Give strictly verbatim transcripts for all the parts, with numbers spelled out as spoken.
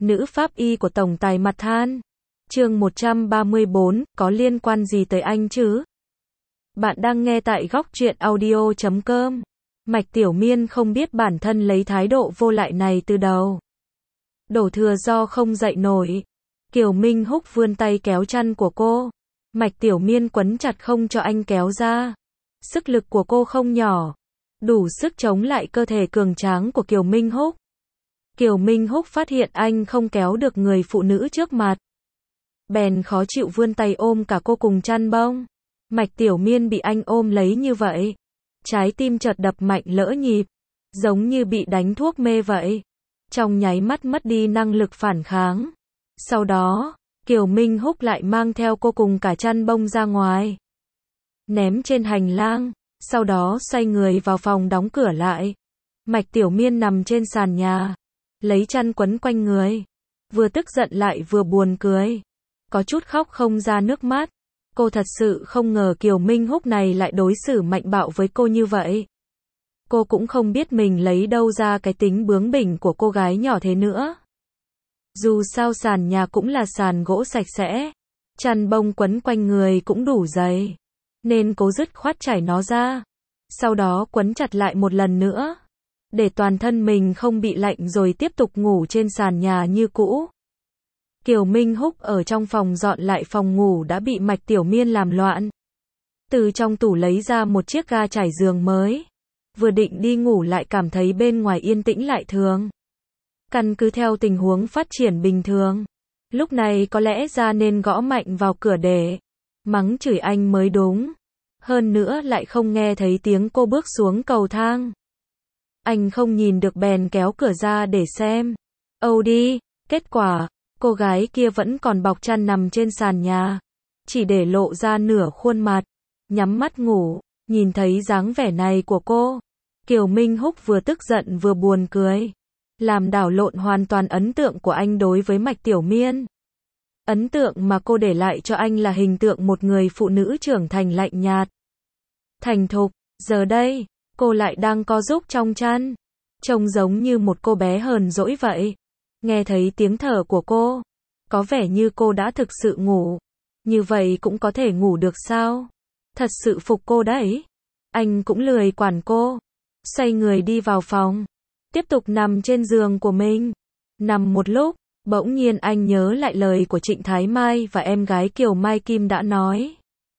Nữ pháp y của tổng tài mặt than. Chương một trăm ba mươi bốn, có liên quan gì tới anh chứ? Bạn đang nghe tại góc truyện audio chấm com. Mạch Tiểu Miên không biết bản thân lấy thái độ vô lại này từ đầu. Đổ thừa do không dậy nổi. Kiều Minh Húc vươn tay kéo chăn của cô. Mạch Tiểu Miên quấn chặt không cho anh kéo ra. Sức lực của cô không nhỏ, đủ sức chống lại cơ thể cường tráng của Kiều Minh Húc. Kiều Minh Húc phát hiện anh không kéo được người phụ nữ trước mặt, bèn khó chịu vươn tay ôm cả cô cùng chăn bông. Mạch Tiểu Miên bị anh ôm lấy như vậy, trái tim chợt đập mạnh lỡ nhịp, giống như bị đánh thuốc mê vậy. Trong nháy mắt mất đi năng lực phản kháng. Sau đó, Kiều Minh Húc lại mang theo cô cùng cả chăn bông ra ngoài, ném trên hành lang, sau đó xoay người vào phòng đóng cửa lại. Mạch Tiểu Miên nằm trên sàn nhà, lấy chăn quấn quanh người, vừa tức giận lại vừa buồn cười, có chút khóc không ra nước mắt. Cô thật sự không ngờ Kiều Minh Húc này lại đối xử mạnh bạo với cô như vậy. Cô cũng không biết mình lấy đâu ra cái tính bướng bỉnh của cô gái nhỏ thế nữa. Dù sao sàn nhà cũng là sàn gỗ sạch sẽ, chăn bông quấn quanh người cũng đủ dày, nên cố dứt khoát chải nó ra, sau đó quấn chặt lại một lần nữa, để toàn thân mình không bị lạnh rồi tiếp tục ngủ trên sàn nhà như cũ. Kiều Minh Húc ở trong phòng dọn lại phòng ngủ đã bị Mạch Tiểu Miên làm loạn. Từ trong tủ lấy ra một chiếc ga trải giường mới, vừa định đi ngủ lại cảm thấy bên ngoài yên tĩnh lại thường. Căn cứ theo tình huống phát triển bình thường, lúc này có lẽ ra nên gõ mạnh vào cửa để mắng chửi anh mới đúng. Hơn nữa lại không nghe thấy tiếng cô bước xuống cầu thang. Anh không nhìn được bèn kéo cửa ra để xem. Âu đi, kết quả, cô gái kia vẫn còn bọc chăn nằm trên sàn nhà, chỉ để lộ ra nửa khuôn mặt, nhắm mắt ngủ. Nhìn thấy dáng vẻ này của cô, Kiều Minh Húc vừa tức giận vừa buồn cười, làm đảo lộn hoàn toàn ấn tượng của anh đối với Mạch Tiểu Miên. Ấn tượng mà cô để lại cho anh là hình tượng một người phụ nữ trưởng thành lạnh nhạt, thành thục. Giờ đây, cô lại đang co rúm trong chăn, trông giống như một cô bé hờn dỗi vậy. Nghe thấy tiếng thở của cô, có vẻ như cô đã thực sự ngủ. Như vậy cũng có thể ngủ được sao? Thật sự phục cô đấy. Anh cũng lười quản cô, xoay người đi vào phòng, tiếp tục nằm trên giường của mình. Nằm một lúc, bỗng nhiên anh nhớ lại lời của Trịnh Thái Mai và em gái Kiều Mai Kim đã nói.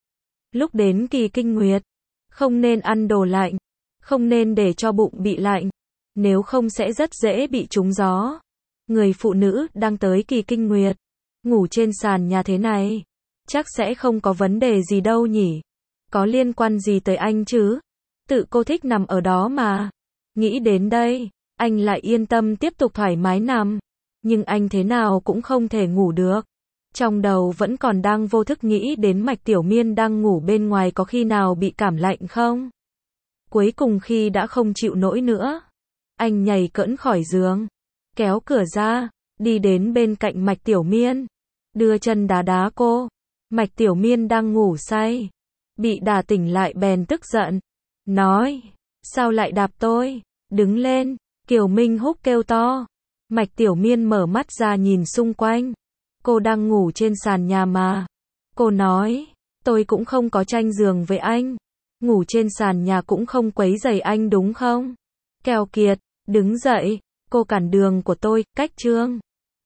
Lúc đến kỳ kinh nguyệt, không nên ăn đồ lạnh, không nên để cho bụng bị lạnh, nếu không sẽ rất dễ bị trúng gió. Người phụ nữ đang tới kỳ kinh nguyệt, ngủ trên sàn nhà thế này, chắc sẽ không có vấn đề gì đâu nhỉ? Có liên quan gì tới anh chứ? Tự cô thích nằm ở đó mà. Nghĩ đến đây, anh lại yên tâm tiếp tục thoải mái nằm. Nhưng anh thế nào cũng không thể ngủ được. Trong đầu vẫn còn đang vô thức nghĩ đến Mạch Tiểu Miên đang ngủ bên ngoài có khi nào bị cảm lạnh không? Cuối cùng khi đã không chịu nổi nữa, anh nhảy cẫng khỏi giường, kéo cửa ra, đi đến bên cạnh Mạch Tiểu Miên, đưa chân đá đá cô. Mạch Tiểu Miên đang ngủ say, bị đả tỉnh lại bèn tức giận, nói, sao lại đạp tôi? Đứng lên, Kiều Minh Húc kêu to. Mạch Tiểu Miên mở mắt ra nhìn xung quanh, cô đang ngủ trên sàn nhà mà. Cô nói, tôi cũng không có tranh giường với anh, ngủ trên sàn nhà cũng không quấy rầy anh đúng không? Keo kiệt, đứng dậy, cô cản đường của tôi, cách chương.